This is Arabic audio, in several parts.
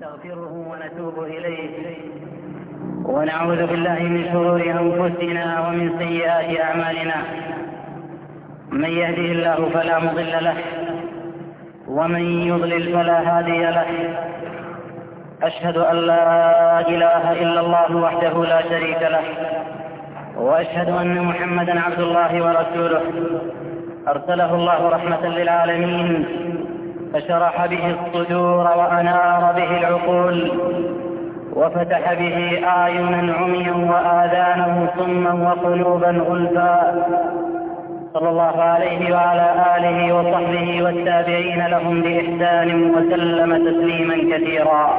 ونستغفره ونتوب إليه ونعوذ بالله من شرور أنفسنا ومن سيئات أعمالنا. من يهده الله فلا مضل له ومن يضلل فلا هادي له. أشهد أن لا إله إلا الله وحده لا شريك له، وأشهد أن محمدا عبد الله ورسوله أرسله الله رحمة للعالمين، فشرح به الصدور وأنار به العقول، وفتح به أعينا عميا وآذانا صما وقلوبا غلفا. صلى الله عليه وعلى آله وصحبه والتابعين لهم بإحسان وسلم تسليما كثيرا.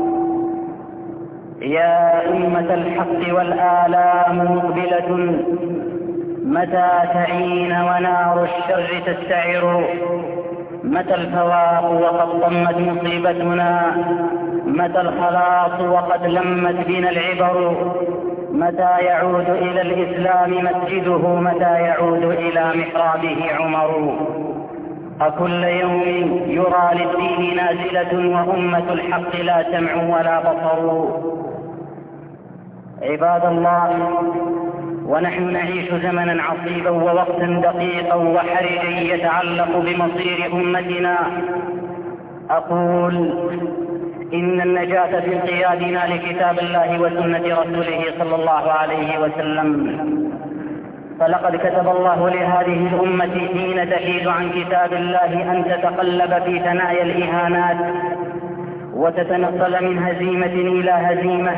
يا أمة الحق والآلام مقبلة، متى تعين ونار الشر تستعر؟ متى الفواق وقد ضمت مصيبتنا؟ متى الخلاص وقد لمت بنا العبر؟ متى يعود إلى الإسلام مسجده؟ متى يعود إلى محرابه عمر؟ أكل يوم يرى للدين نازلة، وأمة الحق لا سمع ولا بصر. عباد الله، ونحن نعيش زمنا عصيبا ووقتا دقيقا وحرجا يتعلق بمصير أمتنا. أقول إن النجاة في انقيادنا لكتاب الله وسنة رسوله صلى الله عليه وسلم. فلقد كتب الله لهذه الأمة حين تحيد عن كتاب الله أن تتقلب في ثنايا الإهانات وتتنقل من هزيمة إلى هزيمة.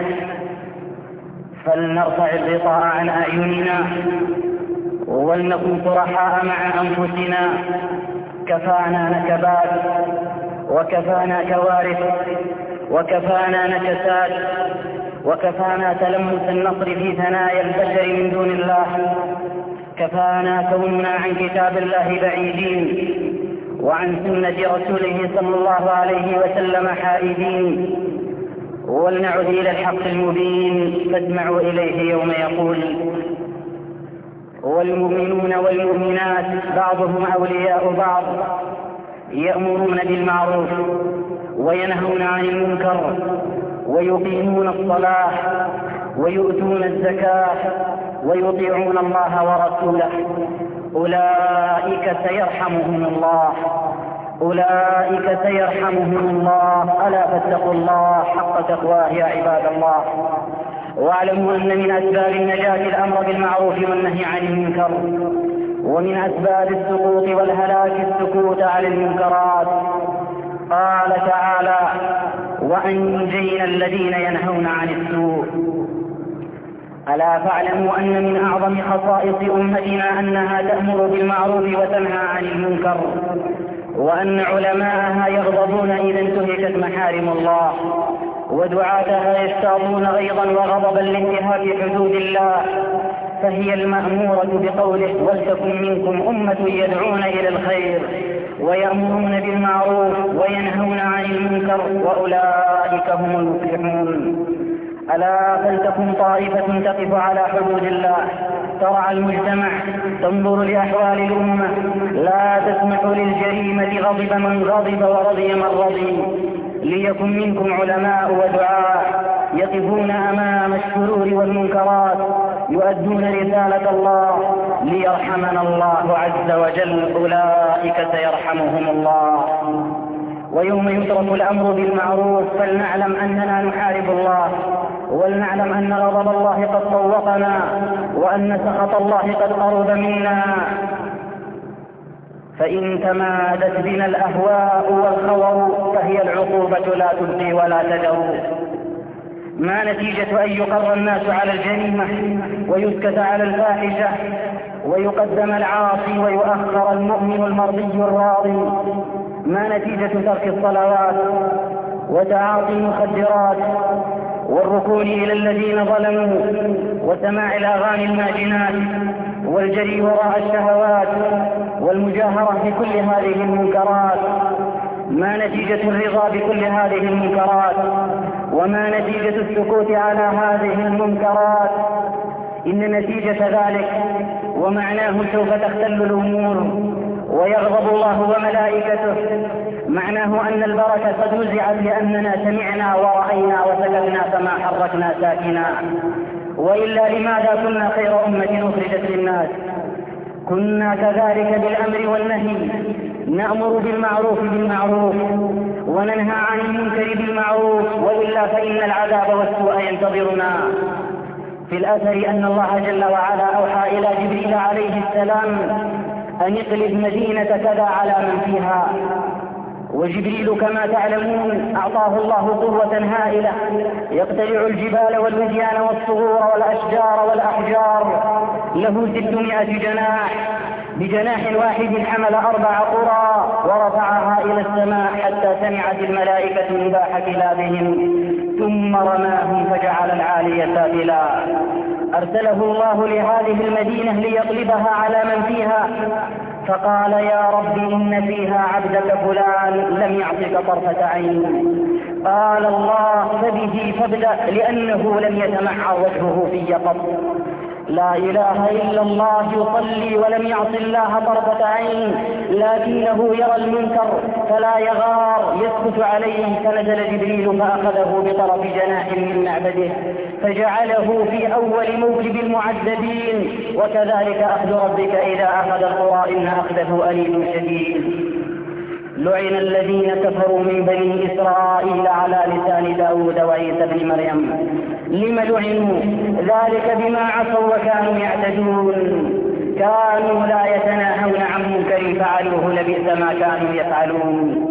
فلنرفع الغطاء عن أعيننا ولنكن صرحاء مع أنفسنا. كفانا نكبات، وكفانا كوارث، وكفانا نكسات، وكفانا تلمس النصر في ثنايا البشر من دون الله. كفانا كوننا عن كتاب الله بعيدين وعن سنة رسوله صلى الله عليه وسلم حائدين. ولنعد إلى الحق المبين، فاسمعوا إليه يوم يقول: والمؤمنون والمؤمنات بعضهم أولياء بعض، يأمرون بالمعروف وينهون عن المنكر ويقيمون الصلاة ويؤتون الزكاة ويطيعون الله ورسوله، أولئك سيرحمهم الله، أولئك سيرحمهم الله. ألا فاتقوا الله حق تقواه يا عباد الله. واعلموا أن من أسباب النجاة الأمر بالمعروف والنهي عن المنكر، ومن أسباب السقوط والهلاك السكوت عن المنكرات. قال تعالى: وأنجينا الذين ينهون عن السوء. ألا فاعلموا أن من أعظم خصائص أمتنا أنها تأمر بالمعروف وتنهى عن المنكر، وأن علماءها يغضبون إذا انتهكت محارم الله، ودعاتها يشتاطون غيظا وغضبا لانتهاك حدود الله. فهي المأمورة بقوله: ولتكن منكم أمة يدعون إلى الخير ويأمرون بالمعروف وينهون عن المنكر، وأولئك هم المفلحون. ألا فلتكن طائفة تقف على حدود الله، ترعى المجتمع، تنظر لأحوال الأمة، لا تسمح للجريمة، غضب من غضب ورضي من رضي. ليكن منكم علماء ودعاء يقفون أمام الشرور والمنكرات، يؤدون رسالة الله، ليرحمنا الله عز وجل. أولئك سيرحمهم الله. ويوم يترك الأمر بالمعروف فلنعلم أننا نحارب الله، ولنعلم أن غضب الله قد طوقنا، وأن سخط الله قد قرب منا. فإن تمادت بنا الأهواء والخور فهي العقوبة لا تبقي ولا تدور. ما نتيجة أن يقر الناس على الجريمة ويسكت على الفاحشة ويقدم العاصي ويؤخر المؤمن المرضي الراضي؟ ما نتيجة ترك الصلوات وتعاطي المخدرات والركون إلى الذين ظلموا وسماع الأغاني الماجنات والجري وراء الشهوات والمجاهرة بكل هذه المنكرات؟ ما نتيجة الرضا بكل هذه المنكرات؟ وما نتيجة السكوت على هذه المنكرات؟ إن نتيجة ذلك ومعناه سوف تختل الأمور ويغضب الله وملائكته. معناه أن البركة قد نزعت لأننا سمعنا ورأينا وسكتنا فما حركنا ساكنا. وإلا لماذا كنا خير أمة أخرجت للناس؟ كنا كذلك بالأمر والنهي، نأمر بالمعروف وننهى عن المنكر بالمعروف، وإلا فإن العذاب والسوء ينتظرنا. في الأثر أن الله جل وعلا أوحى إلى جبريل عليه السلام أن اقلب مدينة كذا على من فيها. وجبريل كما تعلمون أعطاه الله قوة هائلة، يقتلع الجبال والوديان والصخور والأشجار والأحجار، له 600 جناح، بجناح واحد حمل 4 قرى ورفعها إلى السماء حتى سمعت الملائكة نباح كلابهم، ثم رماهم فجعل العالي سافلا. أرسله الله لهذه المدينة ليقلبها على من فيها، فقال يا رب إن فيها عبدك فلان لم يعطك طرفة عين. قال الله فبه فابدأ لأنه لم يتمعر وجهه في قط. لا إله إلا الله يصلي ولم يعص الله طرفة عين، لكنه يرى المنكر فلا يغار يسكت عليه. فنزل جبريل فأخذه بطرف جناح من معبده فجعله في أول موكب المعذبين. وكذلك أخذ ربك إذا أخذ القرى إن أخذه أليم شديد. لعن الذين كفروا من بني إسرائيل على لسان داود وعيسى بن مريم. لم لعنوا؟ ذلك بما عصوا وكانوا يعتدون، كانوا لا يتناهون عن منكر فعلوه لبئس ما كانوا يفعلون.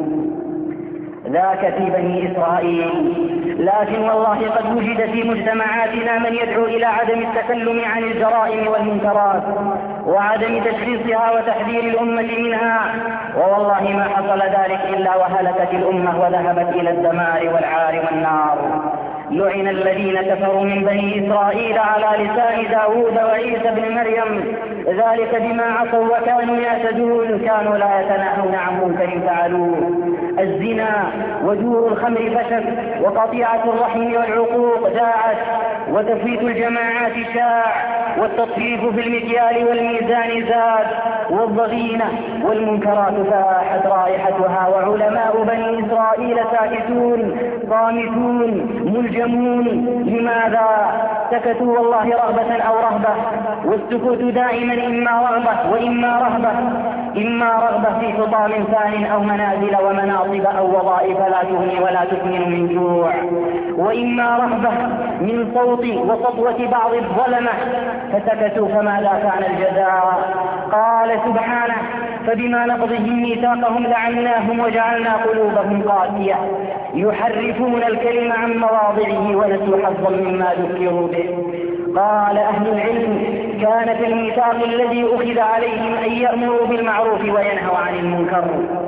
ذاك في بني إسرائيل. لكن والله قد وجد في مجتمعاتنا من يدعو إلى عدم التكلم عن الجرائم والمنكرات وعدم تشخيصها وتحذير الأمة منها، ووالله ما حصل ذلك إلا وهلكت الأمة وذهبت إلى الدمار والعار والنار. لعن الذين كفروا من بني إسرائيل على لسان داود وعيسى بن مريم، ذلك بما عصوا وكانوا يعتدون، كانوا لا يتناهون عن منكر فعلوه. الزنا وجور الخمر فشت، وقطيعة الرحم والعقوق داعت، وتفويت الجماعات شاع، والتطفيف في المكيال والميزان زاد، والضغينة والمنكرات فاحت رائحتها، وعلماء بني إسرائيل ساكتون صامتون ملجمون. لماذا سكتوا؟ والله رغبة أو رهبة، والسكوت دائما إما رغبة وإما رهبة، إما رغبة في حطام ثان أو منازل ومناصب أو وظائف لا تغني ولا تكمن من جوع، وإما رهبة من صوت وسطوة بعض الظلمة فسكتوا. فماذا كان الجزاء؟ قال سبحانه فبما نقضهم ميثاقهم لعناهم وجعلنا قلوبهم قاسية يحرفون الكلم عن مواضعه ونسوا حظا مما ذكروا به. قال أهل العلم كان في الميثاق الذي أخذ عليهم أن يأمروا بالمعروف وينهوا عن المنكر.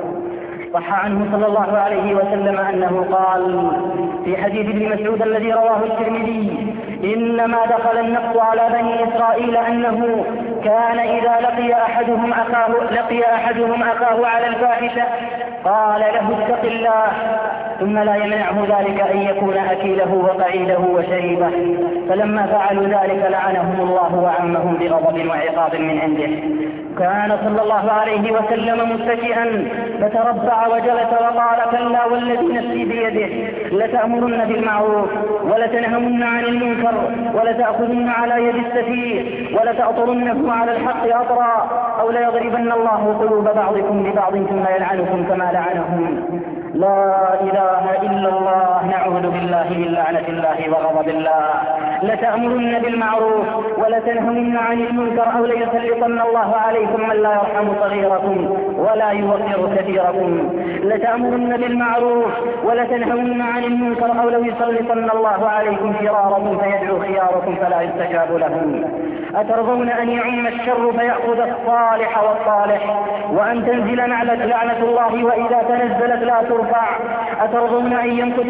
صح عنه صلى الله عليه وسلم أنه قال في حديث ابن مسعود الذي رواه الترمذي: إنما دخل النقص على بني إسرائيل أنه كان إذا لقي أحدهم أخاه على الفاحشة قال له اتق الله، ثم لا يمنعه ذلك أن يكون أكيله وقعيده وشريبه. فلما فعلوا ذلك لعنهم الله وعمهم بغضب وعقاب من عنده. كان صلى الله عليه وسلم متكئا فتربع وجلس وقال: كلا والذي نفسي بيده لتأمرن بالمعروف ولتنهون عن المنكر ولتأخذن على يد السفيه ولتأطرنه على الحق أطرا أو ليضربن الله قلوب بعضكم ببعض ثم يلعنكم كما لعنهم. لا إله إلا الله. نعوذ بالله من لعنة الله وغضب الله. لتأمرن بالمعروف ولتنهون عن المنكر أو ليسلطن الله عليكم من لا يرحم صغيركم ولا يوقر كثيركم. لتأمرن بالمعروف ولتنهون عن المنكر أو ليسلطن الله عليكم شراركم فيدعو خياركم فلا يستجاب لهم. أترضون أن يعم الشر فيأخذ الصالح والصالح وأن تنزل لعنة الله وإذا تنزلت لا ترفع؟ أترضون أن يمكتنا الله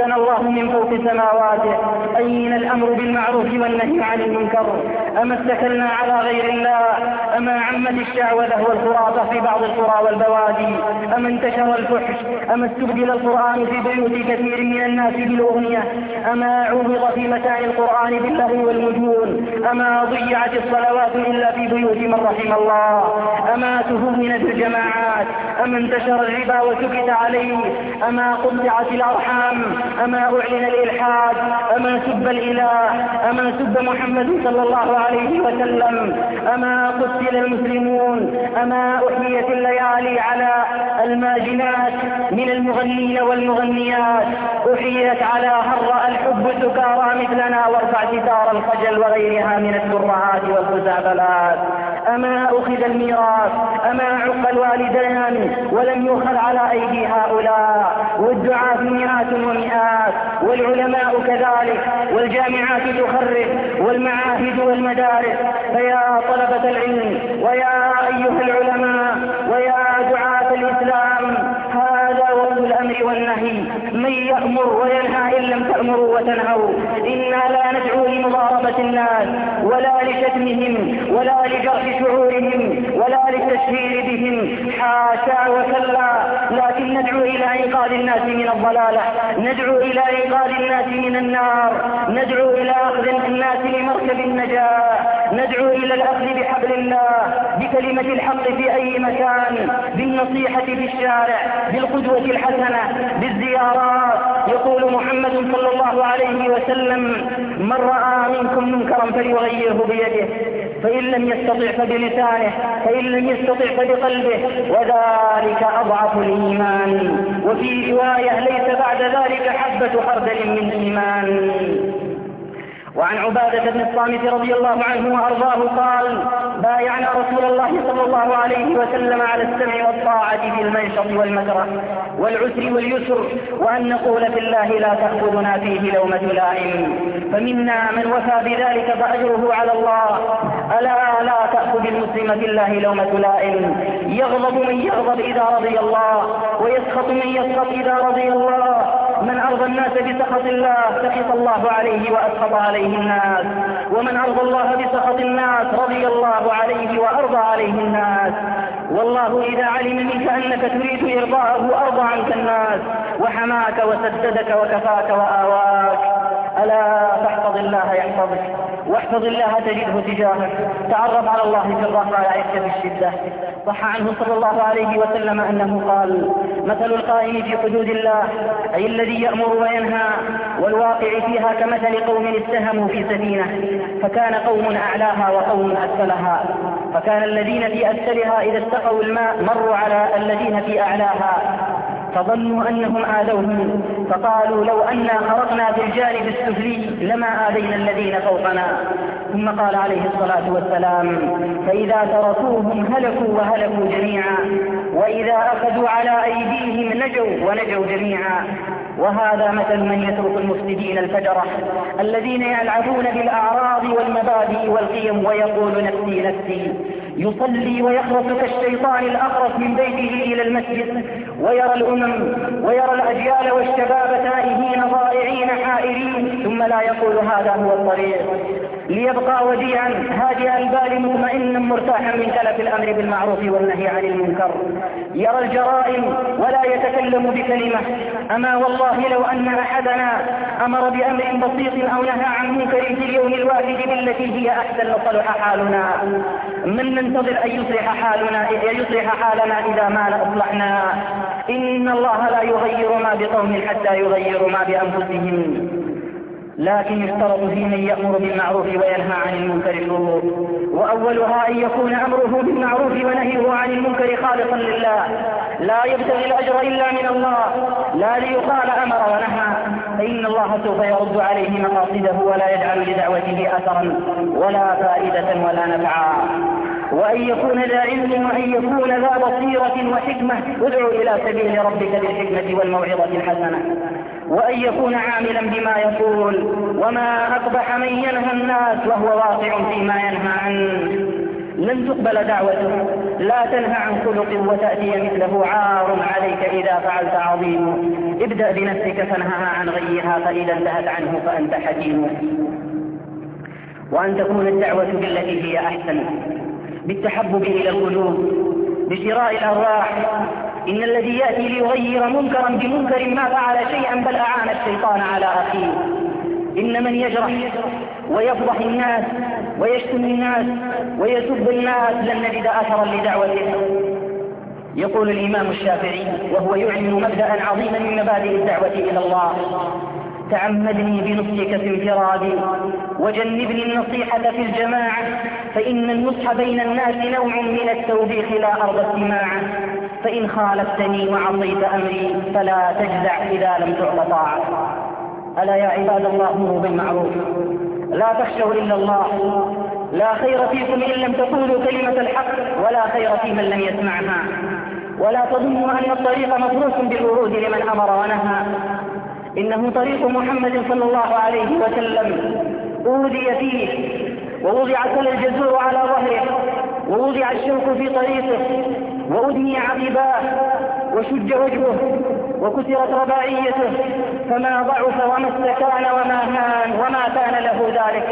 من فوق سماواته. أين الأمر بالمعروف والنهي عن المنكر؟ أما اتكلنا على غير الله؟ أما عمت الشعوذة والخرافة في بعض القرى والبوادي؟ أما انتشر الفحش؟ أما استبدل القرآن في بيوت كثير من الناس بالأغنية؟ أما عوض في متاع القرآن باللهو والمجون؟ أما ضيعت الصلوات إلا في بيوت من رحم الله؟ أما تهونت الجماعات؟ أما انتشر الربا وسكت عليه؟ أما قطعت الأرحام؟ أما أعلن الإلحاد؟ أما سب الإله؟ أما سب محمد صلى الله عليه وسلم؟ أما قتل المسلمون؟ أما أحيت الليالي على الماجنات من المغنين والمغنيات؟ أحيت على هراء الحب سكارى مثلنا وارفع ستار الخجل وغيرها من الترعات والخزعبلات؟ أما أخذ الميراث؟ أما عق الوالدان ولم يؤخذ على أيدي هؤلاء؟ والدعاة مئات ومئات، والعلماء كذلك، والجامعات تخرج، والمعاهد والمدارس. فيا طلبة العلم ويا أيها العلماء ويا دعاة الإسلام، هذا وقت الأمر والنهي. من يأمر وينهى إن لم تأمروا وتنهوا. إنا لا ندعو لمضاربة الناس ولا لشتمهم ولا لجرح شعورهم ولا للتشهير بهم، حاشا وكلا، لكن ندعو إلى إنقاذ الناس من الضلالة، ندعو إلى إنقاذ الناس من النار، ندعو إلى أخذ الناس لمركب النجاة، ندعو إلى الأخذ بحبل الله، بكلمة الحق في أي مكان، بالنصيحة في الشارع، بالقدوة الحسنة، بالزيارات. يقول محمد صلى الله عليه وسلم: من رأى منكم منكرا فليغيره بيده، فإن لم يستطع فبلسانه، فإن لم يستطع فبقلبه، وذلك أضعف الإيمان. وفي رواية: ليس بعد ذلك حبة خردل من إيمان. وعن عبادة بن الصامت رضي الله عنه وأرضاه قال: بايعنا رسول الله صلى الله عليه وسلم على السمع والطاعة في المنشط والمكره والعسر واليسر، وأن نقول في الله لا تأخذنا فيه لومة لائم. فمنا من وفى بذلك فأجره على الله. ألا لا تأخذ المسلم في الله لومة لائم. يغضب من يغضب إذا رضي الله، ويسخط من يسخط إذا رضي الله. من أرضى الناس بسخط الله سخط الله عليه وأسخط عليه الناس، ومن أرضى الله بسخط الناس رضي الله عليه وأرضى عليه الناس. والله إذا علم منك أنك تريد إرضاءه أرضى عنك الناس، وحماك وسددك وكفاك وآواك. ألا فاحفظ الله يحفظك، واحفظ الله تجده تجاهك. تعرف على الله في الرخاء يعرفك في الشدة. صح عنه صلى الله عليه وسلم أنه قال: مثل القائم في حدود الله، أي الذي يأمر وينهى، والواقع فيها كمثل قوم اتهموا في سفينة، فكان قوم أعلاها وقوم أسفلها، فكان الذين في أسفلها إذا استقوا الماء مروا على الذين في أعلاها فظنوا أنهم آذوهم، فقالوا: لو أنا خرقنا في الجانب السفلي لما آذينا الذين فوقنا. ثم قال عليه الصلاة والسلام: فإذا تركوهم هلكوا وهلكوا جميعا، وإذا أخذوا على أيديهم نجوا ونجوا جميعا. وهذا مثل من يترك المفسدين الفجرة الذين يلعبون بالأعراض والمبادئ والقيم ويقول: نفسي نفسي. يصلي ويخرس كالشيطان الأخرس من بيته إلى المسجد، ويرى الأمم ويرى الأجيال والشباب تائهين ضائعين حائرين، ثم لا يقول هذا هو الطريق، ليبقى وديعا هادئ البال مطمئنا مرتاحا من تلف الأمر بالمعروف والنهي عن المنكر. يرى الجرائم ولا يتكلم بكلمة. أما والله لو أن أحدنا أمر بأمر بسيط أو نهى عن منكر في اليوم الواحد بالتي هي أحسن لصلح حالنا. من ننتظر أن يصلح حالنا إذا ما أصلحنا؟ إن الله لا يغير ما بقوم حتى يغيروا ما بأنفسهم. لكن يشترط في من يأمر بالمعروف وينهى عن المنكر شروط، وأولها أن يكون أمره بالمعروف ونهيه عن المنكر خالصا لله، لا يبتغي الأجر إلا من الله، لا ليقال أمر ونهى، فإن الله سوف يرد عليه مقاصده ولا يجعل لدعوته أثرا ولا فائدة ولا نفعا. وأن يكون ذا علم، وأن يكون ذا بصيرة وحكمة. ادعو إلى سبيل ربك بالحكمة والموعظة الحسنة. وأن يكون عاملا بما يقول. وما أقبح من ينهى الناس وهو واقع فيما ينهى عنه. لن تقبل دعوته. لا تنهى عن خلق وتأتي مثله عار عليك إذا فعلت عظيم. ابدأ بنفسك فانهها عن غيها، فإذا انتهت عنه فأنت حكيم. وأن تكون الدعوة بالتي هي أحسن، بالتحبب إلى القلوب، بشراء الأرواح. إن الذي يأتي ليغير منكرا بمنكر ما فعل شيئا بل أعان الشيطان على أخيه. إن من يجرح ويفضح الناس ويشتم الناس ويسب الناس لن نجد أثرا لدعوته. يقول الإمام الشافعي وهو يعلن مبدأ عظيما من مبادئ الدعوة إلى الله: تعمدني بنصحك في انفرادي وجنبني النصيحة في الجماعة، فإن النصح بين الناس نوع من التوبيخ لا أرضى استماعه، فإن خالفتني وعصيت أمري فلا تجزع إذا لم تعط طاعة. ألا يا عباد الله مروا بالمعروف، لا تخشوا إلا الله. لا خير فيكم إن لم تقولوا كلمة الحق، ولا خير في من لم يسمعها. ولا تظنوا أن الطريق مفروش بالورود لمن أمر ونهى. إنه طريق محمد صلى الله عليه وسلم أوذي فيه، ووضع كل الجزور على ظهره، ووضع الشوك في طريقه، وأدني عقباه، وشج وجهه، وكسرت رباعيته، فما ضعف وما استكان وما هان وما كان له ذلك.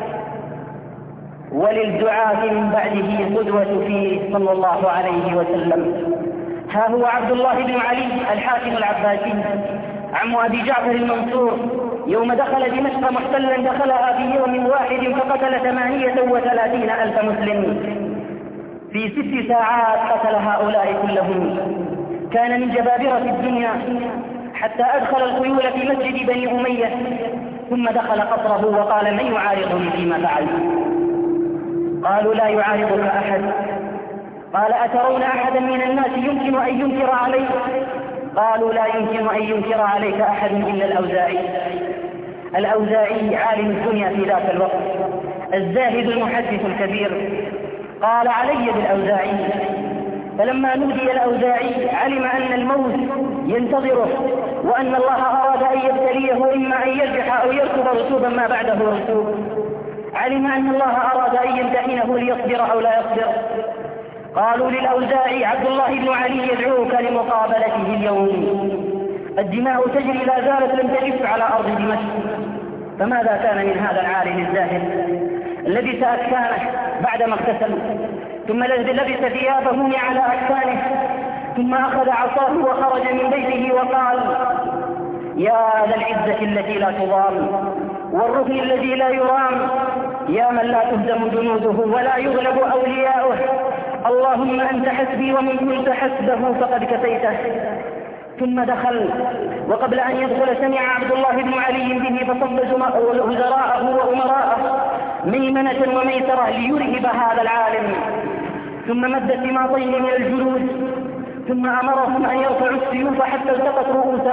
وللدعاة من بعده قدوة فيه صلى الله عليه وسلم. ها هو عبد الله بن علي الحاكم العباسي عم أبي جعفر المنصور، يوم دخل دمشق محتلا دخلها في يوم واحد فقتل 38,000 مسلم. في 6 ساعات قتل هؤلاء كلهم. كان من جبابرة الدنيا، حتى أدخل الخيول في مسجد بني أمية، ثم دخل قصره وقال: من يعارضني فيما فعلت؟ قالوا: لا يعارضك أحد. قال: أترون أحدا من الناس يمكن أن ينكر عليك؟ قالوا: لا يمكن أن ينكر عليك أحد إلا الأوزاعي. الأوزاعي عالم الدنيا في ذاك الوقت، الزاهد المحدث الكبير. قال: علي بالأوزاعي. فلما نودي الأوزاعي علم أن الموت ينتظره، وأن الله أراد أن يبتليه، إما أن يرجح أو يركب رسوبا ما بعده رسوب. علم أن الله أراد أن يمتحنه ليصبر أو لا يصبر. قالوا للأوزاعي: عبد الله بن علي يدعوك لمقابلته اليوم. الدماء تجري لا زالت لم تجف على أرض دمشق. فماذا كان من هذا العالم الزاهد؟ لبس أكفانه بعدما اغتسل، ثم لبس ثيابه على أكفانه، ثم أخذ عصاه وخرج من بيته وقال: يا ذا العزة التي لا تضام، والركن الذي لا يرام، يا من لا تهزم جنوده ولا يغلب أولياؤه، اللهم أنت حسبي ومن كنت حسبه فقد كفيته. ثم دخل، وقبل أن يدخل سمع عبد الله بن علي به فصب وزراءه وأمراءه ميمنة وميسرة ليرهب هذا العالم. ثم مد سماطين من الجلود، ثم أمرهم أن يرفعوا السيوف حتى التقت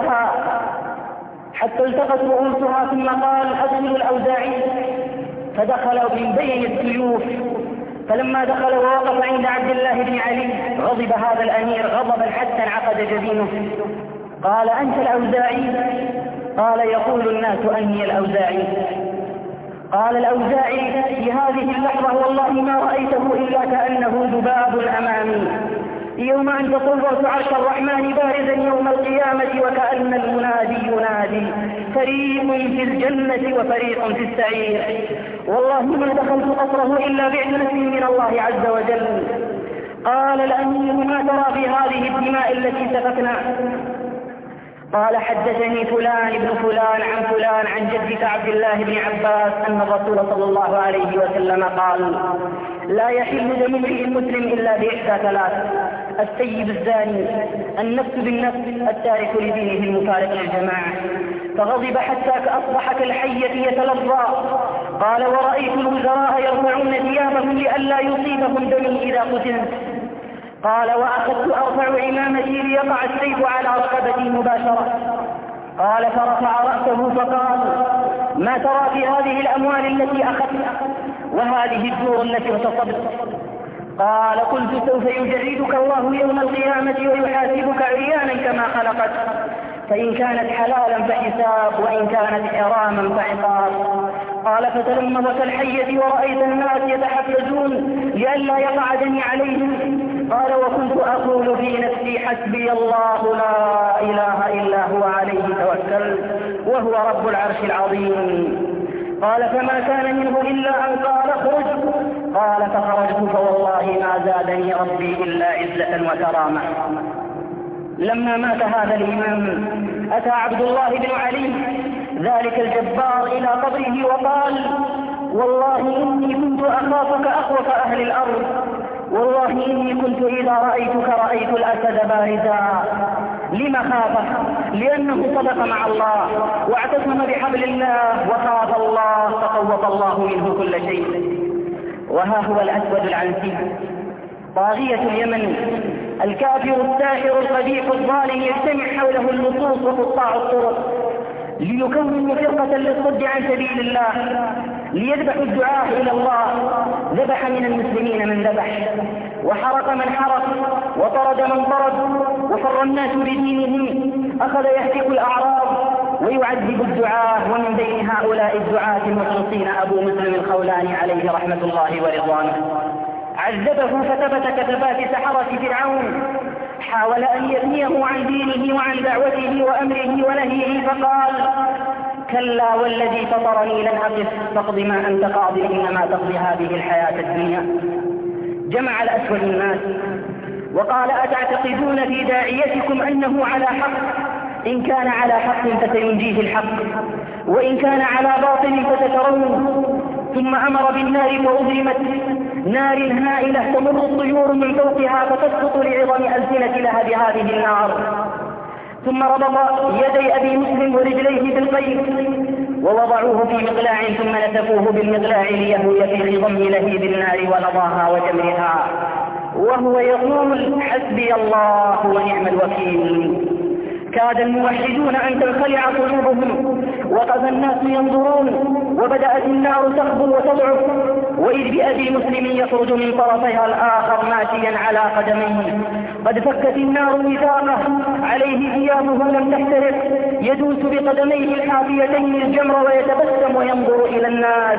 رؤوسها، ثم قال: أدخلوا الأوزاعي. فدخلوا من بين السيوف. فلما دخل ووقف عند عبد الله بن علي غضب هذا الأمير غضبا حتى انعقد جبينه. قال: أنت الأوزاعي؟ قال: يقول الناس أني الأوزاعي. قال الأوزاعي في هذه اللحظة: والله ما رأيته إلا كأنه ذباب أمامي، يوم أن تصورت عرش الرحمن بارزا يوم القيامة، وكأن المنادي ينادي: فريق في الجنة وفريق في السعير. والله ما دخلت قصره إلا بعزة من الله عز وجل. قال الأمير: ما ترى في هذه الدماء التي سفكنا؟ قال: حدثني فلان ابن فلان عن فلان عن جدك عبد الله بن عباس أن الرسول صلى الله عليه وسلم قال: لا يحل دم امرئ مسلم إلا بإحدى 3: السيب الزاني، النفس بالنفس، التارك لدينه المفارق للجماعة. فغضب حتى أصبح كالحية يتلظى. قال: ورأيت الوزراء يرفعون ثيابهم لئلا يصيبهم دمي إذا قتلت. قال: وأخذت أرفع عمامتي ليقع السيف على رقبتي مباشرة. قال: فرفع رأسه فقال: ما ترى في هذه الأموال التي أخذت وهذه الدور التي اغتصبت؟ قال: قلت: سوف يجردك الله يوم القيامة ويحاسبك عريانا كما خلقت، فإن كانت حلالا فحساب، وإن كانت حراما فعقاب. قال فتلمذ كالحية ورأيت الناس يتحفزون لئلا يقع دمي عليهم. قال وكنت أقول في نفسي حسبي الله لا إله إلا هو عليه توكلت وهو رب العرش العظيم. قال فما كان منه إلا أن قال اخرج. قال فخرجت فوالله ما زادني ربي إلا عزة وكرامة. لما مات هذا الإمام أتى عبد الله بن علي ذلك الجبار إلى قبره وقال والله إني كنت أخافك أخوف أهل الأرض، والله إني كنت إذا رأيتك رأيت الأسد بارزا. لما خافه؟ لأنه صدق مع الله واعتصم بحبل الله وخاف الله فخوف الله منه كل شيء. وها هو الأسود العنسي طاغية اليمن الكافر الساحر القبيح الظالم يجتمع حوله اللصوص وقطاع الطرق ليكونوا فرقة للصد عن سبيل الله ليذبحوا الدعاة إلى الله. ذبح من المسلمين من ذبح وحرق من حرق وطرد من طرد وفر الناس بدينهم. أخذ يهتك الأعراض ويعذب الدعاة، ومن بين هؤلاء الدعاة المخلصين أبو مسلم الخولاني عليه رحمة الله ورضوانه. عذبه فثبت كثبات سحرة فرعون، حاول أن يثنيه عن دينه وعن دعوته وأمره ونهيه فقال كلا والذي فطرني لن أقف فاقض ما أنت قاض إنما تقضي هذه الحياة الدنيا. جمع الأسود الناس وقال أتعتقدون في داعيتكم أنه على حق؟ إن كان على حق فسينجيه الحق، وإن كان على باطل فسترون. ثم أمر بالنار فأظلمت نار هائلة تمر الطيور من فوقها فتسقط لعظم ألسنة لهب هذه النار. ثم ربط يدي أبي مسلم ورجليه بالقيد ووضعوه في مقلاع ثم نسفوه بالمقلاع ليهوي في خضم لهيب النار ولظاها وجمرها وهو يقول حسبي الله ونعم الوكيل. كاد الموحدون أن تنخلع قلوبهم وقف الناس ينظرون وبدأت النار تخبر وتضعف، وإذ بأبي مسلم يخرج من طرفها الآخر ماشيا على قدميه قد فكت النار وثاقه عليه ثيابه لم تحترق يدوس بقدميه الحافيتين الجمر ويتبسم وينظر إلى الناس.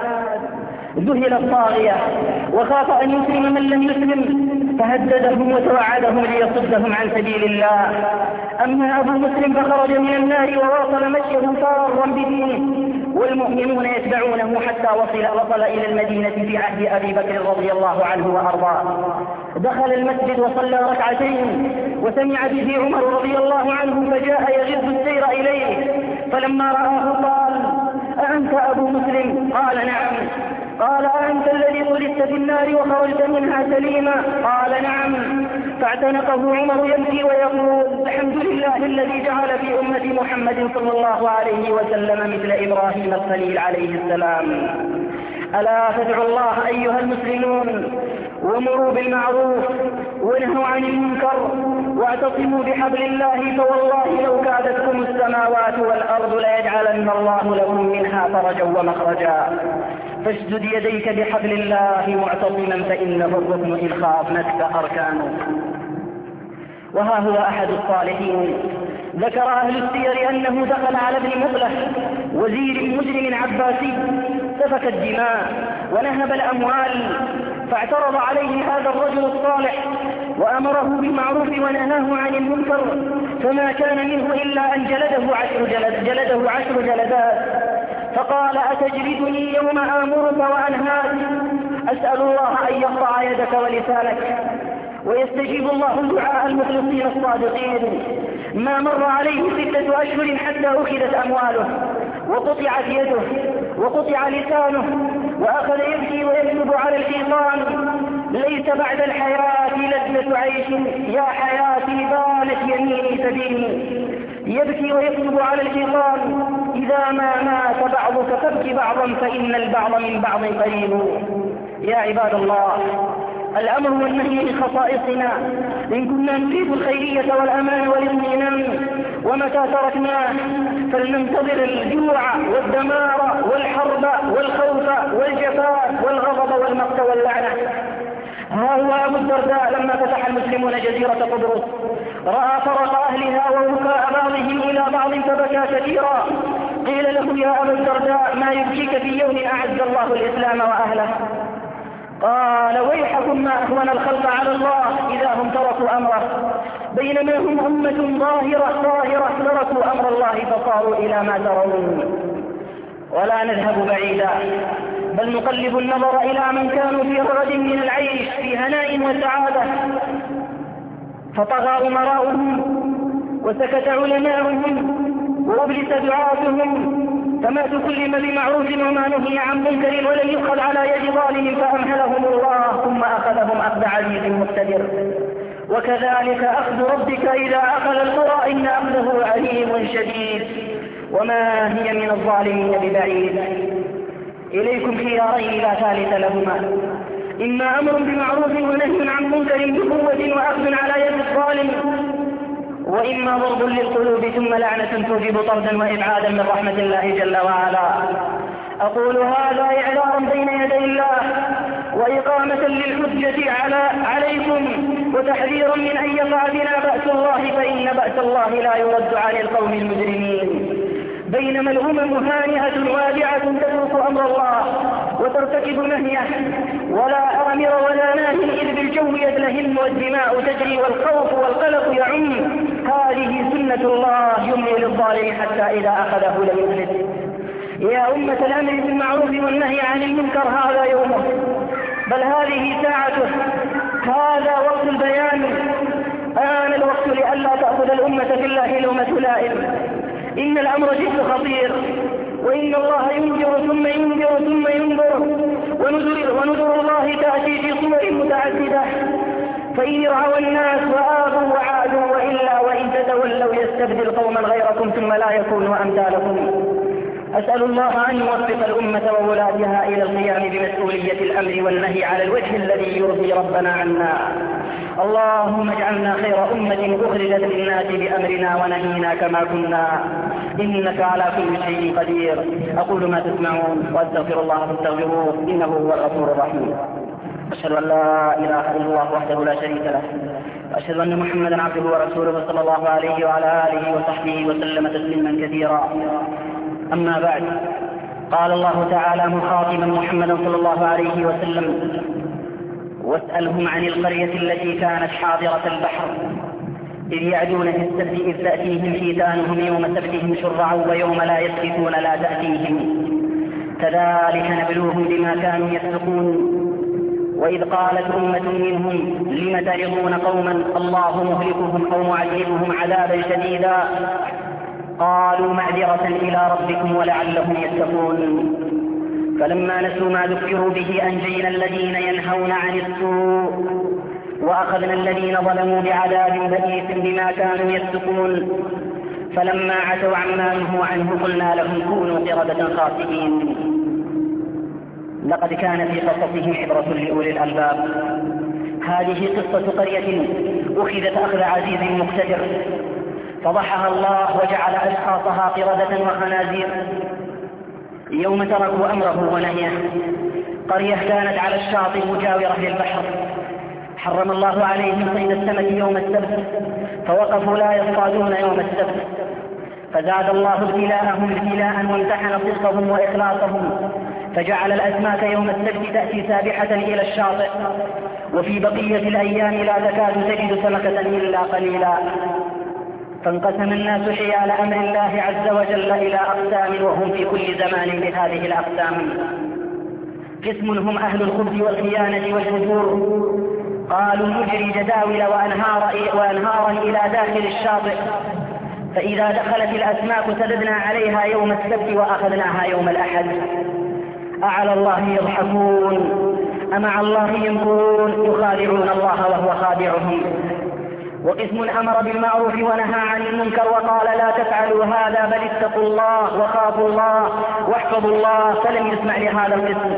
ذهل الطاغية وخاف أن يسلم من لم يسلم فهددهم وتوعدهم ليصدهم عن سبيل الله. أما أبو مسلم فخرج من النار وواصل مشيه فارا بدينه والمؤمنون يتبعونه حتى وصل إلى المدينة في عهد أبي بكر رضي الله عنه وأرضاه. دخل المسجد وصلى ركعتين وسمع به عمر رضي الله عنه فجاء يغض السير إليه، فلما رآه قال أأنت أبو مسلم؟ قال نعم. قال أنت الذي ولدت في النار وخرجت منها سليما؟ قال نعم. فاعتنقه عمر يبكي ويقول الحمد لله الذي جعل في أمة محمد صلى الله عليه وسلم مثل إبراهيم الخليل عليه السلام. ألا تدعوا الله أيها المسلمون وامروا بالمعروف وانهوا عن المنكر واعتصموا بحبل الله، فوالله لو كادتكم السماوات والأرض ليجعلن الله لكم منها فرجا ومخرجا. فاشدد يديك بحبل الله معتصما فإنه الركن إن خافنتك أركانه. وها هو أحد الصالحين ذكر أهل السير أنه دخل على ابن مطلح وزير مجرم عباسي سفك الدماء ونهب الأموال، فاعترض عليه هذا الرجل الصالح وأمره بالمعروف ونهاه عن المنكر، فما كان منه إلا أن جلده 10 جلدات. فقال أتجلدني يوم آمرك وأنهاك؟ أسأل الله أن يقطع يدك ولسانك ويستجيب الله دعاء المخلصين الصادقين. ما مر عليه 6 أشهر حتى أخذت أمواله وقطعت يده وقطع لسانه وأخذ يبكي ويكتب على الحيطان ليس بعد الحياة لذة عيش، يا حياتي بانت يميني تديني. يبكي ويكتب على الحيطان إذا ما مات بعضك فابكي بعضا فإن البعض من بعض قريب. يا عباد الله، الأمر والنهي من خصائصنا إن كنا نريد الخيرية والأمان والاطمئنان، ومتى تركناه فلننتظر الجوع والدمار والحرب والخوف والجفاء والغضب والمقت واللعنة. ها هو أبو الدرداء لما فتح المسلمون جزيرة قبرص رأى فرق أهلها ووفاء بعضهم إلى بعض فبكى كثيرا. قيل له له يا أبا الدرداء ما يبكيك في يوم أعز الله الإسلام وأهله؟ قال ويحكم ما أهون الخلق على الله إذا هم تركوا أمره، بينما هم أمة ظاهرة تركوا أمر الله فصاروا إلى ما ترون. ولا نذهب بعيدا، بل نقلب النظر إلى من كانوا في رغد من العيش في هناء وسعادة فطغى أمراؤهم وسكت علماؤهم وأبلس دعاتهم، فما تكلم بمعروف وما نهي عن منكر ولم يؤخذ على يد ظالم فأمهلهم الله ثم أخذهم أخذ عزيز مقتدر. وكذلك أخذ ربك إذا أخذ القرى إن أخذه عليم شديد وما هي من الظالمين ببعيد. إليكم خيارين لا ثالث لهما، إما أمر بمعروف ونهي عن منكر بقوة وأخذ على يد الظالم، وإما ضرب للقلوب ثم لعنة توجب طردا وإبعادا من رحمة الله جل وعلا. أقول هذا إعذارا بين يدي الله وإقامة للحجة عليكم وتحذيرا من أن يقع بنا بأس الله، فإن بأس الله لا يرد عن القوم المجرمين. بينما الأمم هانئة وادعة تترك أمر الله وترتكب نهيه، ولا آمر ولا ناهي إذ بالجو يدلهم والدماء تجري والخوف والقلق يعم. هذه سنة الله يملي للظالم حتى إذا أخذه لم يفلت. يا أمة الأمر بالمعروف والنهي عن المنكر هذا يومه، بل هذه ساعته، هذا وقت البيان. آن الوقت لئلا تأخذ الأمة في الله لومة لائم. إن الأمر جد خطير، وإن الله ينذر ثم ينذر ثم ينذر، ونذر الله تأتي في صور متعددة، فإن يرعوا الناس وآبوا وعادوا وإلا وإن تتولوا يستبدل قوما غيركم ثم لا يكونوا أمثالكم. أسأل الله أن يوفق الأمة وولاتها إلى القيام بمسؤولية الأمر والنهي على الوجه الذي يرضي ربنا عنا. اللهم اجعلنا خير أمة أخرجت للناس بأمرنا ونهينا كما كنا، إنك على كل شيء قدير. أقول ما تسمعون وأستغفر الله فاستغفروه إنه هو الغفور الرحيم. أشهد أن لا إله إلا الله وحده لا شريك له، وأشهد أن محمدا عبده ورسوله صلى الله عليه وعلى آله وصحبه وسلم تسليما كثيرا. أما بعد، قال الله تعالى مخاطبا محمدا صلى الله عليه وسلم: واسألهم عن القرية التي كانت حاضرة البحر إذ يعدون في السبت إذ تأتيهم حيتانهم يوم سبتهم شرعا ويوم لا يسبتون لا تأتيهم كذلك نبلوهم بما كانوا يفسقون. وإذ قالت أمة منهم لم تعظون قوما الله مهلكهم أو معذبهم عذابا شديدا قالوا معذرة إلى ربكم ولعلهم يتقون. فلما نسوا ما ذكروا به أنجينا الذين ينهون عن السوء وأخذنا الذين ظلموا بعذاب بئيس بما كانوا يفسقون. فلما عتوا عما نهوا عنه قلنا لهم كونوا قردة خاسئين. لقد كان في قصصهم عبرة لأولي الألباب. هذه قصة قرية أخذت أخذ عزيز مقتدر فضحها الله وجعل أشخاصها قردة وخنازير يوم تركوا أمره ونهيه. قرية كانت على الشاطئ مجاورة للبحر، حرم الله عليهم صيد السمك يوم السبت فوقفوا لا يصطادون يوم السبت، فزاد الله ابتلاءهم ابتلاء وامتحن صدقهم وإخلاصهم، فجعل الأسماك يوم السبت تأتي سابحة إلى الشاطئ، وفي بقية الأيام لا تكاد تجد سمكة إلا قليلا. فانقسم الناس حيال أمر الله عز وجل إلى أقسام، وهم في كل زمان بهذه الأقسام. قسم هم أهل الخبث والخيانة والفجور، قالوا نجري جداول وأنهارا إلى داخل الشاطئ، فإذا دخلت الأسماك سددنا عليها يوم السبت وأخذناها يوم الأحد. أعلى الله يضحكون أمع الله ينكرون، يخادعون الله وهو خادعهم. وقسم أمر بالمعروف ونهى عن المنكر وقال لا تفعلوا هذا بل اتقوا الله وخافوا الله واحفظوا الله، فلم يسمع لهذا القسم.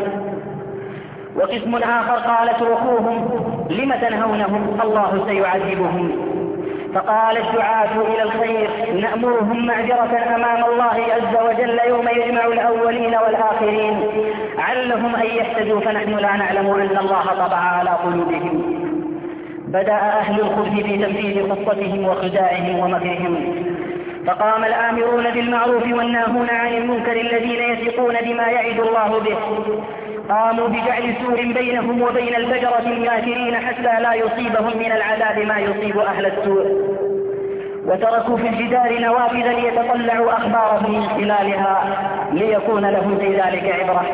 وقسم آخر قال اتركوهم لم تنهونهم الله سيعذبهم، فقال الدعاة إلى الخير نأمرهم معذرة أمام الله عز وجل يوم يجمع الأولين والآخرين علهم أن يهتدوا، فنحن لا نعلم أن الله طبع على قلوبهم. بدأ أهل الخبث في تنفيذ خطتهم وخداعهم ومكرهم، فقام الآمرون بالمعروف والناهون عن المنكر الذين يثقون بما يعد الله به، قاموا بجعل سور بينهم وبين الفجرة الماكرين حتى لا يصيبهم من العذاب ما يصيب أهل السوء، وتركوا في الجدار نوافذ ليتطلعوا أخبارهم من خلالها ليكون لهم في ذلك عبرة.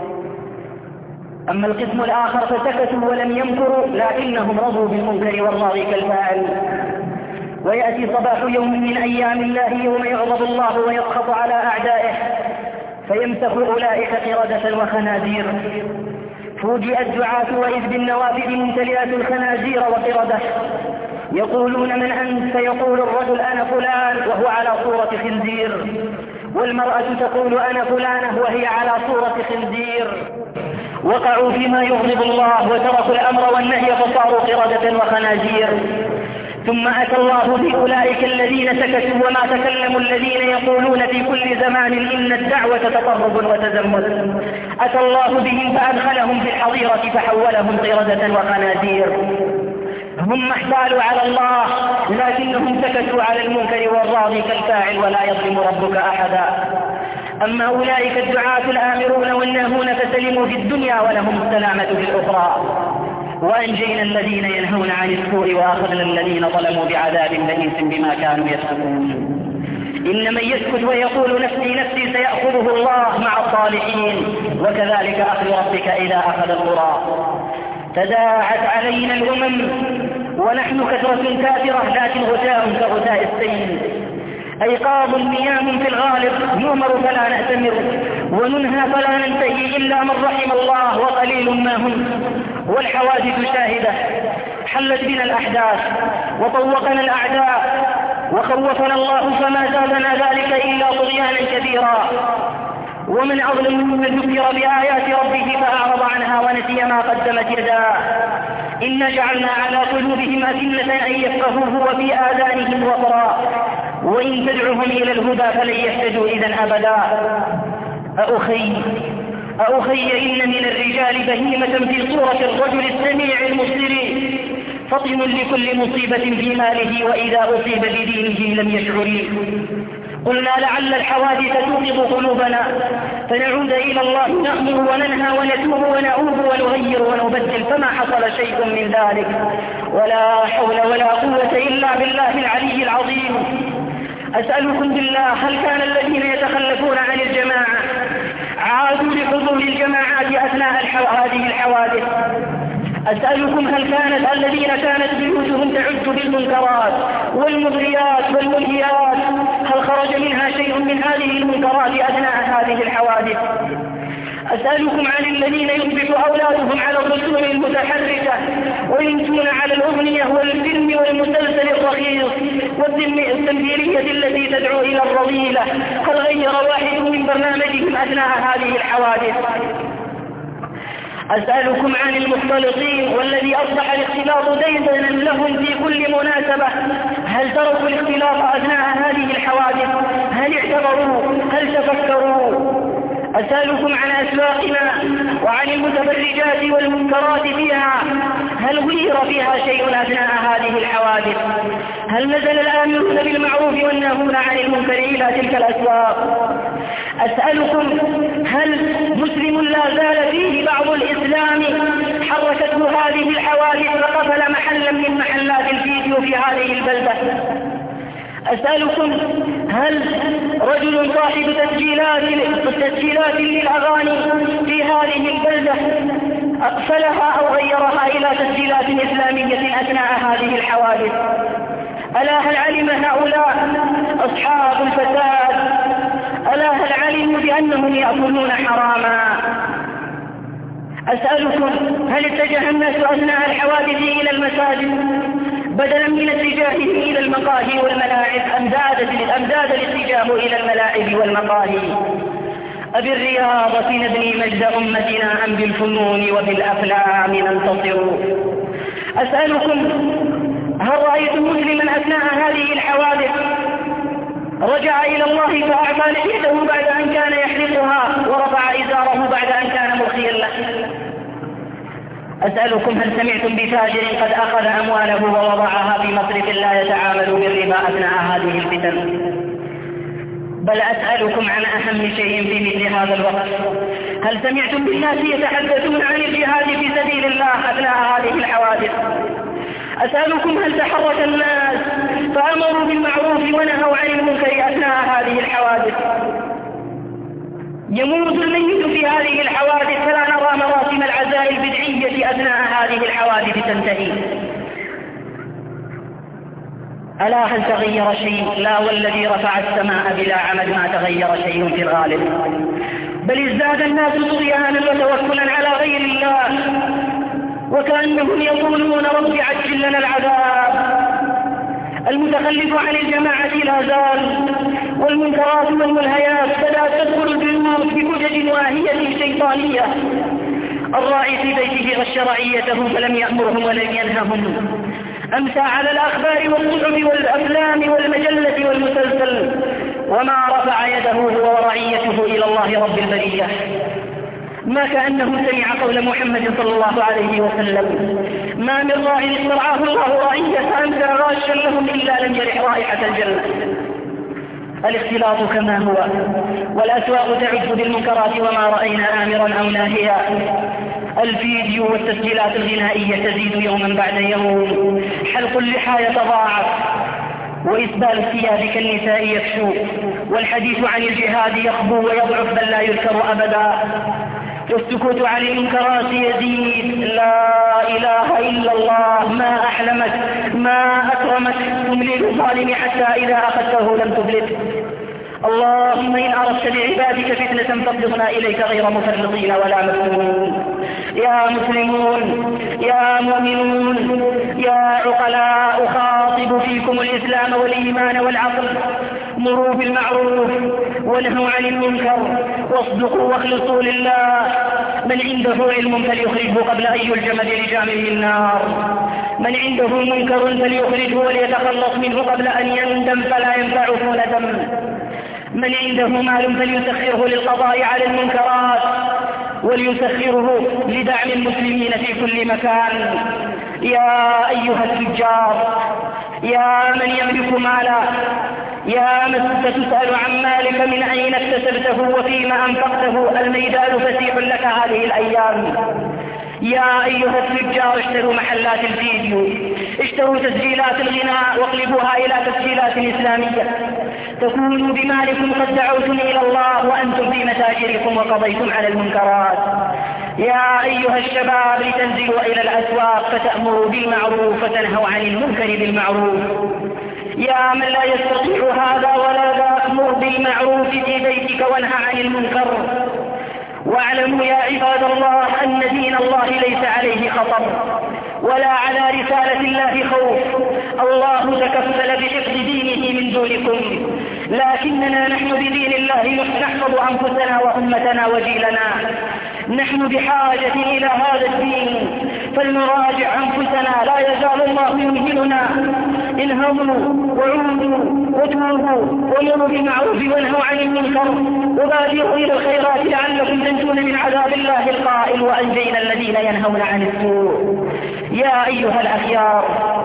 أما القسم الآخر فسكتوا ولم يمكروا لكنهم رضوا بالمنكر والراضي كالفاعل. ويأتي صباح يوم من أيام الله يوم يغضب الله ويسخط على أعدائه فيمسخ أولئك قردة وخنازير. فوجئ الدعاة وإذ بالنوافذ ممتلئة الخنازير وقردة، يقولون من أنت؟ فيقول الرجل أنا فلان وهو على صورة خنزير، والمرأة تقول أنا فلانة وهي على صورة خنزير. وقعوا فيما يغضب الله وتركوا الأمر والنهي فصاروا قردة وخنازير. ثم أتى الله بأولئك الذين سكتوا وما تكلموا الذين يقولون في كل زمان إن الدعوة تقرب وتزمت، أتى الله بهم فأدخلهم في الحظيرة فحولهم قردة وخنازير. هم احتالوا على الله لكنهم سكتوا على المنكر والراضي كالفاعل ولا يظلم ربك أحدا. أما أولئك الدعاة الآمرون والناهون فسلموا في الدنيا ولهم السلامة في الأخرى. وأنجينا الذين ينهون عن السوء وأخذنا الذين ظلموا بعذاب بئيس بما كانوا يفسقون. إن من يسكت ويقول نفسي نفسي سيأخذه الله مع الصالحين، وكذلك أخذ ربك إذا أخذ القرى. تداعت علينا الأمم ونحن كثرة كافرة لكن غثاء كغثاء السيل، أيقاظ نيام في الغالب، نؤمر فلا نأتمر وننهى فلا ننتهي إلا من رحم الله وقليل ما هم. والحوادث شاهدة، حلت بنا الأحداث وطوقنا الأعداء وخوفنا الله فما زادنا ذلك إلا طغيانا كبيرا. ومن أظلم ممن ذكر بآيات ربه فأعرض عنها ونسي ما قدمت يداه. إنا جعلنا على قلوبهم أكنة أن يفقهوه وفي آذانهم وقرا وإن تدعهم إلى الهدى فلن يهتدوا إذا أبدا. أخي إن من الرجال بهيمة في صورة الرجل السميع المبصر، فطن لكل مصيبة في ماله وإذا أصيب بدينه لم يشعر. قلنا لعل الحوادث توقظ قلوبنا فنعود إلى الله نأمر وننهى ونتوب ونعوب ونغير ونبدل، فما حصل شيء من ذلك ولا حول ولا قوة إلا بالله العلي العظيم. أسألكم بالله هل كان الذين يتخلفون عن الجماعة عادوا لحضور الجماعات أثناء هذه الحوادث؟ أسألكم هل كانت الذين كانت بيوتهم تعج بالمنكرات والمغريات والملهيات هل خرج منها شيء من هذه المنكرات أثناء هذه الحوادث؟ أسألكم عن الذين ينبت أولادهم على الرسوم المتحركة وينتون على الأغنية والفيلم والمسلسل الرخيص والتمثيلية التي تدعو إلى الرذيلة، هل غير واحد من برنامجهم أثناء هذه الحوادث؟ أسألكم عن المختلطين والذي أصبح الاختلاط ديدنا لهم في كل مناسبة، هل تركوا الاختلاط أثناء هذه الحوادث؟ هل اعتبروا؟ هل تفكروا؟ أسألكم عن أسواقنا وعن المتبرجات والمنكرات فيها، هل غير فيها شيء أثناء هذه الحوادث؟ هل نزل الآمرون بالمعروف والناهون عن المنكر إلى تلك الأسواق؟ أسألكم هل مسلم لا زال فيه بعض الإسلام حركته هذه الحوادث فقفل محلا من محلات الفيديو في هذه البلدة؟ أسألكم هل رجل صاحب تسجيلات للأغاني في هذه البلدة أقفلها أو غيرها إلى تسجيلات إسلامية أثناء هذه الحوادث؟ ألا هل علم هؤلاء أصحاب الفساد؟ ألا هل علموا بأنهم يأكلون حراما؟ أسألكم هل اتجه الناس أثناء الحوادث إلى المساجد بدلا من اتجاههم إلى المقاهي والملاعب أم زاد الاتجاه إلى الملاعب والمقاهي؟ أبالرياضة نبني مجد أمتنا أم بالفنون وبالأفلام ننتصر؟ أسألكم هل رأيتم مسلما أثناء هذه الحوادث رجع إلى الله فأعطى لحيته بعد أن كان يحرقها ورفع إزاره بعد أن كان مرخيا له؟ أسألكم هل سمعتم بتاجر قد أخذ أمواله ووضعها في مصرف لا يتعامل بالربا أثناء هذه الفتن؟ بل أسألكم عن أهم شيء في مثل هذا الوقت. هل سمعتم بالناس يتحدثون عن الجهاد في سبيل الله أثناء هذه الحوادث؟ أسألكم هل تحرك الناس فأمروا بالمعروف ونهوا عن المنكر أثناء هذه الحوادث؟ يموت الميت في هذه الحوادث فلا نرى مراسم العزاء البدعية أثناء هذه الحوادث تنتهي. ألا هل تغير شيء؟ لا والذي رفع السماء بلا عمد ما تغير شيء في الغالب، بل ازداد الناس طغيانا وتوكلا على غير الله، وكأنهم يقولون رب عجل لنا العذاب. المتخلف عن الجماعة لا زال، والمنكرات والملهيات بدأت تدخل البيوت بحجج واهية شيطانية. الراعي في بيته غش رعيته فلم يأمرهم ولم ينههم، أمسى على الأخبار والصحف والأفلام والمجلة والمسلسل، وما رفع يده هو ورعيته إلى الله رب البرية. ما كأنه سمع قول محمد صلى الله عليه وسلم: ما من راع استرعاه الله رعية فأمسى غاشا لهم إلا لم يرح رائحة الجنة. الاختلاط كما هو، والأسواق تعد بالمنكرات وما رأينا آمرا أو ناهيا. الفيديو والتسجيلات الغنائية تزيد يوما بعد يوم، حلق اللحى يتضاعف، وإسبال الثياب كالنساء يفشو، والحديث عن الجهاد يخبو ويضعف بل لا يذكر أبدا، والسكوت عن المنكرات يزيد. لا إله إلا الله، ما أحلمك، ما أكرمك، تملي الظالم حتى إذا أخذته لم تفلت. اللهم إن أردت بعبادك فتنة فاقبضنا إليك غير مفرطين ولا مفتونين. يا مسلمون، يا مؤمنون، يا عقلاء، أخاطب فيكم الإسلام والإيمان والعقل. مروا بالمعروف ونهوا عن المنكر، واصدقوا واخلصوا لله. من عنده علم فليخرجه قبل أن يلجم بلجام من النار. من عنده منكر فليخرجه وليتخلص منه قبل أن يندم فلا ينفعه ندم. من عنده مال فليسخره للقضاء على المنكرات، وليسخره لدعم المسلمين في كل مكان. يا أيها التجار، يا من يملك مالا، يا من ستسأل عن مالك من أين اكتسبته وفيما أنفقته، الميدان فسيح لك هذه الأيام. يا أيها التجار، اشتروا محلات الفيديو، اشتروا تسجيلات الغناء واقلبوها إلى تسجيلات إسلامية، تكونوا بمالكم قد دعوتم إلى الله وأنتم في متاجركم وقضيتم على المنكرات. يا أيها الشباب، لتنزلوا إلى الأسواق فتأمروا بالمعروف وتنهوا عن المنكر بالمعروف. يا من لا يستطيع هذا ولا ذاك، مر بالمعروف في بيتك وانهى عن المنكر. واعلموا يا عباد الله أن دين الله ليس عليه خطر ولا على رسالة الله خوف. الله تكفل بحفظ دينه من دونكم، لكننا نحن بدين الله نحفظ أنفسنا وأمتنا وجيلنا. نحن بحاجة إلى هذا الدين، فلنراجع أنفسنا، لا يزال الله يمهلنا. انهضوا وعودوا وتوبوا وامروا بالمعروف وانهوا عن المنكر وبادروا إلى الخيرات لعلكم تنجون من عذاب الله القائل: وأنجينا الذين ينهون عن السوء. يا أيها الأخيار،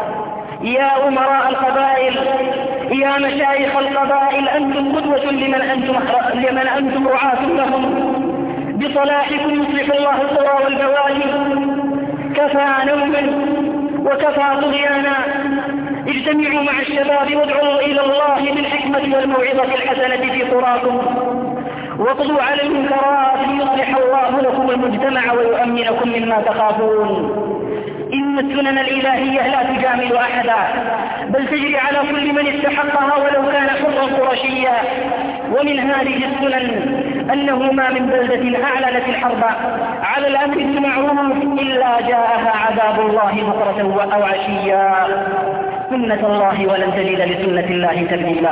يا أمراء القبائل، يا مشايخ القبائل، أنتم قدوة لمن أنتم رعاة لهم. بصلاحكم يصلح الله القرى والبوادي. كفى نوما وكفى طغيانا. اجتمعوا مع الشباب وادعوا إلى الله بالحكمة والموعظة الحسنة في قراكم، واقضوا على المنكرات ليصلح الله لكم المجتمع ويؤمنكم مما تخافون. إن السنن الإلهية لا تجامل أحدا، بل تجري على كل من استحقها ولو كان حرا قرشيا. ومن هذه السنن أنه ما من بلدة أعلنت الحرب على الأمر بالمعروف إلا جاءها عذاب الله بكرة أو عشيا. سنة الله ولن تجد لسنة الله تبديلا.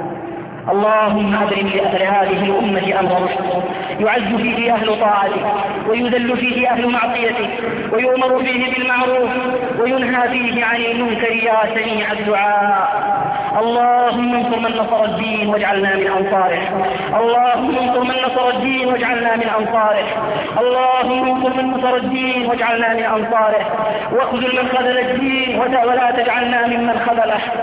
اللهم أبرم لأثر هذه الأمة أمر رشد، يعز فيه أهل طاعتك ويذل فيه أهل معصيتك، ويؤمر فيه بالمعروف وينهى فيه عن المنكر يا سميع الدعاء. اللهم انصر من نصر الدين واجعلنا من أنصاره. اللهم انصر من نصر الدين واجعلنا من أنصاره. اللهم انصر من نصر الدين واجعلنا من أنصاره، واخذل من خذل الدين ولا تجعلنا ممن خذله.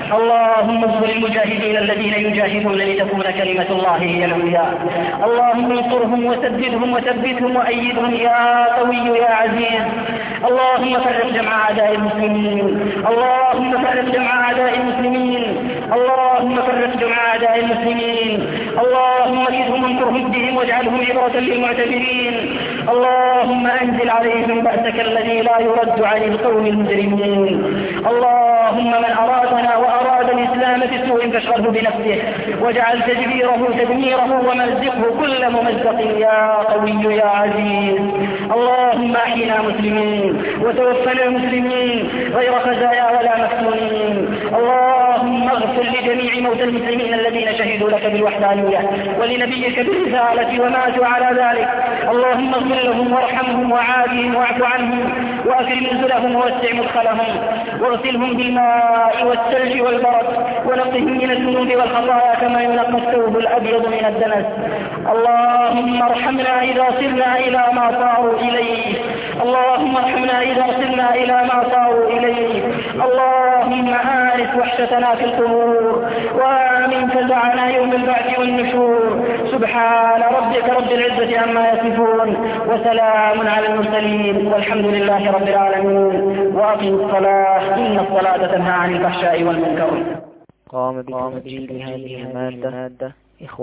اللهم انصر المجاهدين الذين يجاهدون لتكون كلمة الله هي العليا. اللهم انصرهم وسددهم وثبتهم وأيدهم يا قوي يا عزيز. اللهم فرق جمع أعداء المسلمين. اللهم فرق جمع أعداء المسلمين. اللهم فرق جمع أعداء المسلمين. اللهم كدهم وانصرهم بهم واجعلهم عبرة للمعتبرين. اللهم أنزل عليهم بأسك الذي لا يرد عن القوم المجرمين. اللهم من أرادنا وأراد الإسلام بسوء فاشغله بنفسه واجعل تدميره ومزقه كل ممزق يا قوي يا عزيز. اللهم أحينا مسلمين وتوفنا مسلمين غير خزايا ولا مفتونين. اللهم اغفر لجميع موتى المسلمين الذين شهدوا لك بالوحدانية ولنبيك بالرسالة وماتوا على ذلك. اللهم اغفر لهم وارحمهم وعافهم واعف عنهم وأكرم نزلهم ووسع مدخلهم واغسلهم بالماء والثلج والبرد ونقهم من الذنوب والخطايا كما ينقى الثوب الأبيض من الدنس. اللهم ارحمنا إذا صرنا إلى ما صاروا إليه. اللهم ارحمنا إذا صرنا إلى ما صاروا إليه. اللهم آنس وحشتنا في القبور وآمن فزعنا يوم البعث والنشور. سبحان ربك رب العزة عما يصفون وسلام على المرسلين والحمد لله رب العالمين. وأقم الصلاة إن الصلاة تنهى عن الفحشاء والمنكر. قام بتسجيل هذه المادة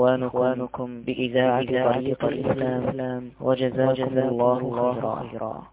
إخوانكم بإذاعة طريق الإسلام وجزاكم الله خيرا.